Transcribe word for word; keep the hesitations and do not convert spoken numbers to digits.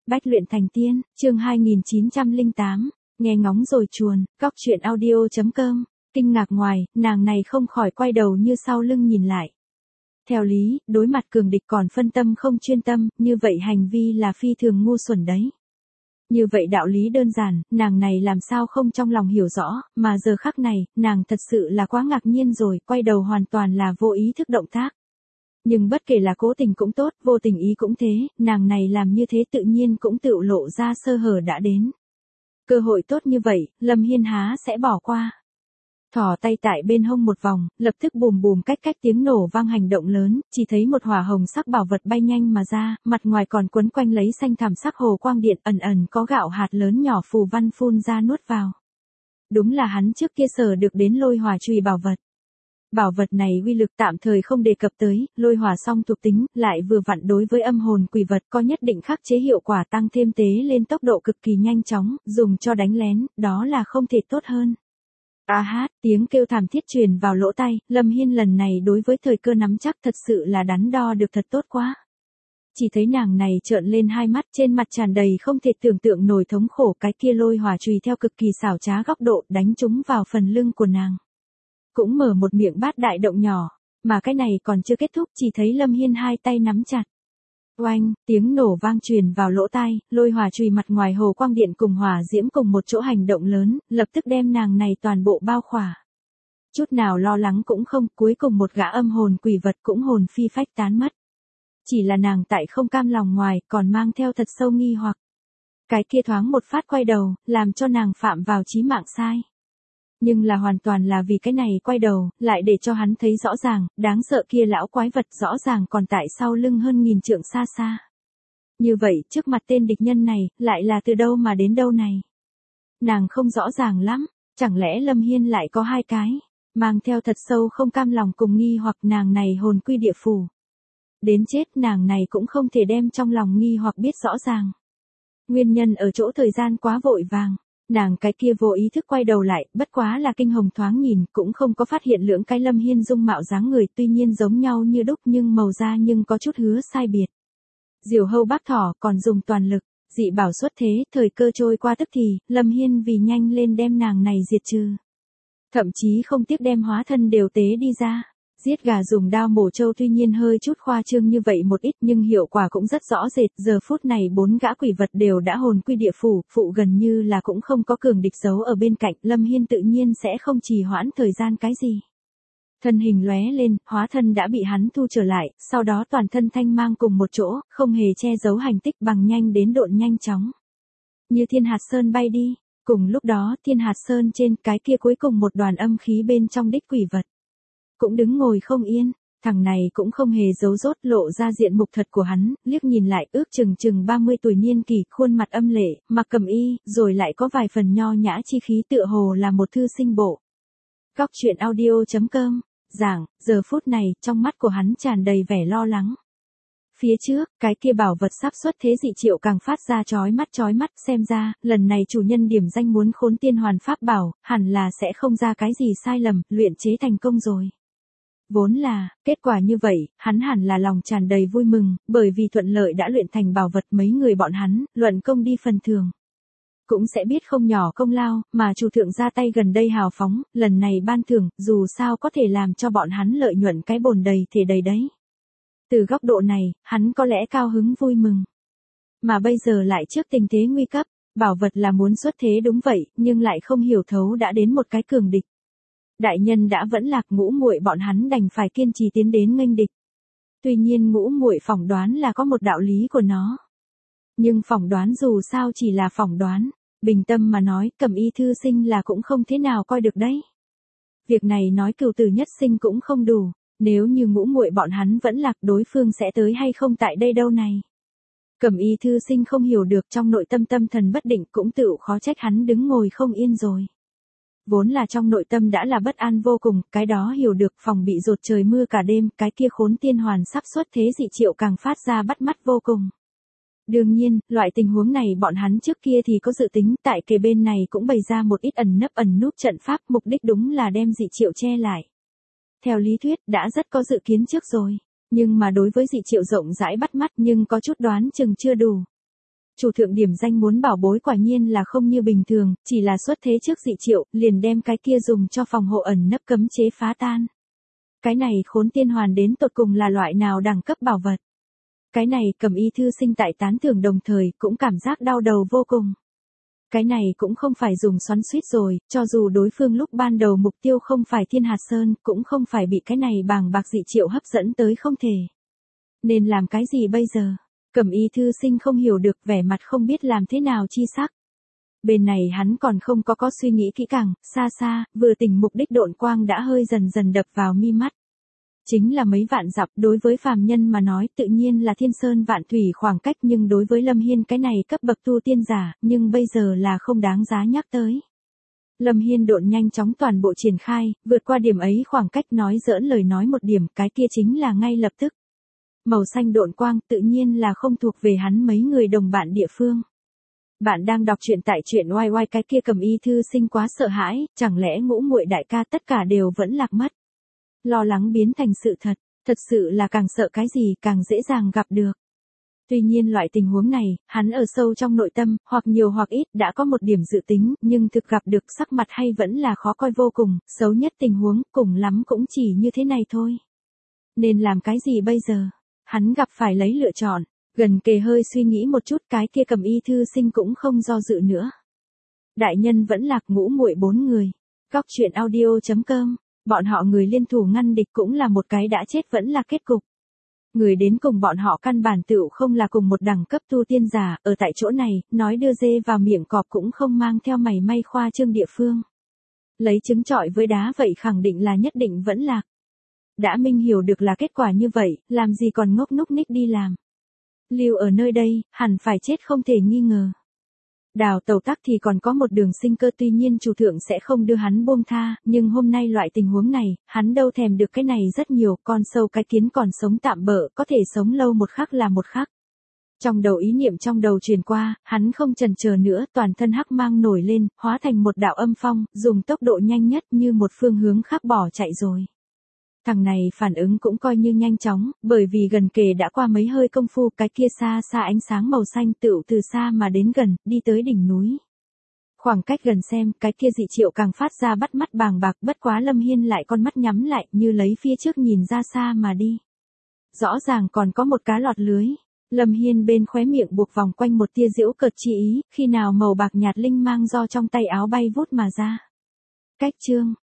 Bách luyện thành tiên, chương hai nghìn chín trăm lẻ tám, nghe ngóng rồi chuồn, góc truyện audio chấm com, kinh ngạc ngoài, nàng này không khỏi quay đầu như sau lưng nhìn lại. Theo lý, đối mặt cường địch còn phân tâm không chuyên tâm, như vậy hành vi là phi thường ngu xuẩn đấy. Như vậy đạo lý đơn giản, nàng này làm sao không trong lòng hiểu rõ, mà giờ khắc này, nàng thật sự là quá ngạc nhiên rồi, quay đầu hoàn toàn là vô ý thức động tác. Nhưng bất kể là cố tình cũng tốt, vô tình ý cũng thế, nàng này làm như thế tự nhiên cũng tự lộ ra sơ hở đã đến. Cơ hội tốt như vậy, Lâm Hiên há sẽ bỏ qua. Thỏ tay tại bên hông một vòng, lập tức bùm bùm cách cách tiếng nổ vang hành động lớn, chỉ thấy một hỏa hồng sắc bảo vật bay nhanh mà ra, mặt ngoài còn quấn quanh lấy xanh thảm sắc hồ quang điện ẩn ẩn có gạo hạt lớn nhỏ phù văn phun ra nuốt vào. Đúng là hắn trước kia sở được đến lôi hỏa chùy bảo vật. Bảo vật này uy lực tạm thời không đề cập tới, lôi hỏa song thuộc tính, lại vừa vặn đối với âm hồn quỷ vật có nhất định khắc chế hiệu quả tăng thêm tế lên tốc độ cực kỳ nhanh chóng, dùng cho đánh lén, đó là không thể tốt hơn. A hát, tiếng kêu thảm thiết truyền vào lỗ tai, Lâm Hiên lần này đối với thời cơ nắm chắc thật sự là đắn đo được thật tốt quá. Chỉ thấy nàng này trợn lên hai mắt, trên mặt tràn đầy không thể tưởng tượng nổi thống khổ, cái kia lôi hỏa chùy theo cực kỳ xảo trá góc độ đánh trúng vào phần lưng của nàng. Cũng mở một miệng bát đại động nhỏ, mà cái này còn chưa kết thúc, chỉ thấy Lâm Hiên hai tay nắm chặt. Oanh, tiếng nổ vang truyền vào lỗ tai, lôi hỏa chùy mặt ngoài hồ quang điện cùng hỏa diễm cùng một chỗ hành động lớn, lập tức đem nàng này toàn bộ bao khỏa. Chút nào lo lắng cũng không, cuối cùng một gã âm hồn quỷ vật cũng hồn phi phách tán mất. Chỉ là nàng tại không cam lòng ngoài, còn mang theo thật sâu nghi hoặc. Cái kia thoáng một phát quay đầu, làm cho nàng phạm vào chí mạng sai. Nhưng là hoàn toàn là vì cái này quay đầu, lại để cho hắn thấy rõ ràng, đáng sợ kia lão quái vật rõ ràng còn tại sau lưng hơn nghìn trượng xa xa. Như vậy, trước mặt tên địch nhân này, lại là từ đâu mà đến đâu này? Nàng không rõ ràng lắm, chẳng lẽ Lâm Hiên lại có hai cái, mang theo thật sâu không cam lòng cùng nghi hoặc nàng này hồn quy địa phủ. Đến chết nàng này cũng không thể đem trong lòng nghi hoặc biết rõ ràng. Nguyên nhân ở chỗ thời gian quá vội vàng. Nàng cái kia vô ý thức quay đầu lại, bất quá là kinh hồng thoáng nhìn, cũng không có phát hiện lưỡng cái Lâm Hiên dung mạo dáng người tuy nhiên giống nhau như đúc nhưng màu da nhưng có chút hứa sai biệt. Diều hâu bác thỏ còn dùng toàn lực, dị bảo xuất thế, thời cơ trôi qua tức thì, Lâm Hiên vì nhanh lên đem nàng này diệt trừ. Thậm chí không tiếc đem hóa thân đều tế đi ra. Giết gà dùng đao mổ trâu tuy nhiên hơi chút khoa trương như vậy một ít nhưng hiệu quả cũng rất rõ rệt. Giờ phút này bốn gã quỷ vật đều đã hồn quy địa phủ, phụ gần như là cũng không có cường địch giấu ở bên cạnh. Lâm Hiên tự nhiên sẽ không trì hoãn thời gian cái gì. Thân hình lóe lên, hóa thân đã bị hắn thu trở lại, sau đó toàn thân thanh mang cùng một chỗ, không hề che giấu hành tích bằng nhanh đến độn nhanh chóng. Như thiên hạt sơn bay đi, cùng lúc đó thiên hạt sơn trên cái kia cuối cùng một đoàn âm khí bên trong đích quỷ vật. Cũng đứng ngồi không yên, thằng này cũng không hề giấu rốt lộ ra diện mục thật của hắn, liếc nhìn lại ước chừng chừng ba mươi tuổi niên kỳ, khuôn mặt âm lệ, mặc cẩm y, rồi lại có vài phần nho nhã chi khí tựa hồ là một thư sinh bộ. Góc truyện audio chấm com, giảng, giờ phút này, trong mắt của hắn tràn đầy vẻ lo lắng. Phía trước, cái kia bảo vật sắp xuất thế dị triệu càng phát ra chói mắt chói mắt, xem ra, lần này chủ nhân điểm danh muốn khốn tiên hoàn pháp bảo, hẳn là sẽ không ra cái gì sai lầm, luyện chế thành công rồi. Vốn là, kết quả như vậy, hắn hẳn là lòng tràn đầy vui mừng, bởi vì thuận lợi đã luyện thành bảo vật mấy người bọn hắn, luận công đi phần thường. Cũng sẽ biết không nhỏ công lao, mà chủ thượng ra tay gần đây hào phóng, lần này ban thưởng, dù sao có thể làm cho bọn hắn lợi nhuận cái bồn đầy thể đầy đấy. Từ góc độ này, hắn có lẽ cao hứng vui mừng. Mà bây giờ lại trước tình thế nguy cấp, bảo vật là muốn xuất thế đúng vậy, nhưng lại không hiểu thấu đã đến một cái cường địch. Đại nhân đã vẫn lạc, Ngũ muội bọn hắn đành phải kiên trì tiến đến nghênh địch. Tuy nhiên Ngũ muội phỏng đoán là có một đạo lý của nó. Nhưng phỏng đoán dù sao chỉ là phỏng đoán, bình tâm mà nói, Cẩm y thư sinh là cũng không thế nào coi được đấy. Việc này nói cửu tử nhất sinh cũng không đủ, nếu như Ngũ muội bọn hắn vẫn lạc đối phương sẽ tới hay không tại đây đâu này. Cẩm y thư sinh không hiểu được, trong nội tâm tâm thần bất định, cũng tự khó trách hắn đứng ngồi không yên rồi. Vốn là trong nội tâm đã là bất an vô cùng, cái đó hiểu được phòng bị rột trời mưa cả đêm, cái kia khốn tiên hoàn sắp xuất thế dị triệu càng phát ra bắt mắt vô cùng. Đương nhiên, loại tình huống này bọn hắn trước kia thì có dự tính, tại kề bên này cũng bày ra một ít ẩn nấp ẩn núp trận pháp, mục đích đúng là đem dị triệu che lại. Theo lý thuyết, đã rất có dự kiến trước rồi, nhưng mà đối với dị triệu rộng rãi bắt mắt nhưng có chút đoán chừng chưa đủ. chủ thượng điểm danh muốn bảo bối quả nhiên là không như bình thường, chỉ là xuất thế trước dị triệu, liền đem cái kia dùng cho phòng hộ ẩn nấp cấm chế phá tan. Cái này khốn tiên hoàn đến tột cùng là loại nào đẳng cấp bảo vật. Cái này Cẩm Y thư sinh tại tán thưởng đồng thời cũng cảm giác đau đầu vô cùng. Cái này cũng không phải dùng xoắn xuýt rồi, cho dù đối phương lúc ban đầu mục tiêu không phải Thiên Hạt Sơn, cũng không phải bị cái này bàng bạc dị triệu hấp dẫn tới không thể. Nên làm cái gì bây giờ? Cẩm Y thư sinh không hiểu được, vẻ mặt không biết làm thế nào chi sắc. Bên này hắn còn không có có suy nghĩ kỹ càng, xa xa, vừa tỉnh mục đích độn quang đã hơi dần dần đập vào mi mắt. Chính là mấy vạn dặm, đối với phàm nhân mà nói tự nhiên là thiên sơn vạn thủy khoảng cách, nhưng đối với Lâm Hiên cái này cấp bậc tu tiên giả, nhưng bây giờ là không đáng giá nhắc tới. Lâm Hiên độn nhanh chóng toàn bộ triển khai, vượt qua điểm ấy khoảng cách, nói giỡn lời nói một điểm, cái kia chính là ngay lập tức. Màu xanh độn quang tự nhiên là không thuộc về hắn mấy người đồng bạn địa phương. Bạn đang đọc truyện tại truyện oai oai, cái kia Cẩm Y thư sinh quá sợ hãi, chẳng lẽ ngũ muội đại ca tất cả đều vẫn lạc mất. Lo lắng biến thành sự thật, thật sự là càng sợ cái gì càng dễ dàng gặp được. Tuy nhiên loại tình huống này, hắn ở sâu trong nội tâm, hoặc nhiều hoặc ít đã có một điểm dự tính, nhưng thực gặp được sắc mặt hay vẫn là khó coi vô cùng, xấu nhất tình huống, cùng lắm cũng chỉ như thế này thôi. Nên làm cái gì bây giờ? Hắn gặp phải lấy lựa chọn, gần kề hơi suy nghĩ một chút, cái kia Cẩm Y thư sinh cũng không do dự nữa. Đại nhân vẫn lạc, ngũ muội bốn người. Góc truyện audio chấm com. Bọn họ người liên thủ ngăn địch cũng là một cái đã chết vẫn là kết cục. Người đến cùng bọn họ căn bản tựu không là cùng một đẳng cấp tu tiên giả, ở tại chỗ này, nói đưa dê vào miệng cọp cũng không mang theo mày may khoa trương địa phương. Lấy trứng trọi với đá vậy khẳng định là nhất định vẫn lạc. Đã minh hiểu được là kết quả như vậy, làm gì còn ngốc núc ních đi làm. Lưu ở nơi đây, hẳn phải chết không thể nghi ngờ. Đào tẩu tắc thì còn có một đường sinh cơ, tuy nhiên chủ thượng sẽ không đưa hắn buông tha, nhưng hôm nay loại tình huống này, hắn đâu thèm được cái này rất nhiều, con sâu cái kiến còn sống tạm bợ, có thể sống lâu một khắc là một khắc. Trong đầu ý niệm trong đầu truyền qua, hắn không chần chờ nữa, toàn thân hắc mang nổi lên, hóa thành một đạo âm phong, dùng tốc độ nhanh nhất như một phương hướng khác bỏ chạy rồi. Thằng này phản ứng cũng coi như nhanh chóng, bởi vì gần kề đã qua mấy hơi công phu, cái kia xa xa ánh sáng màu xanh tựu từ xa mà đến gần, đi tới đỉnh núi. Khoảng cách gần xem, cái kia dị triệu càng phát ra bắt mắt bàng bạc, bất quá Lâm Hiên lại con mắt nhắm lại, như lấy phía trước nhìn ra xa mà đi. Rõ ràng còn có một cá lọt lưới. Lâm Hiên bên khóe miệng buộc vòng quanh một tia giễu cợt chi ý, khi nào màu bạc nhạt linh mang do trong tay áo bay vút mà ra. Cách chương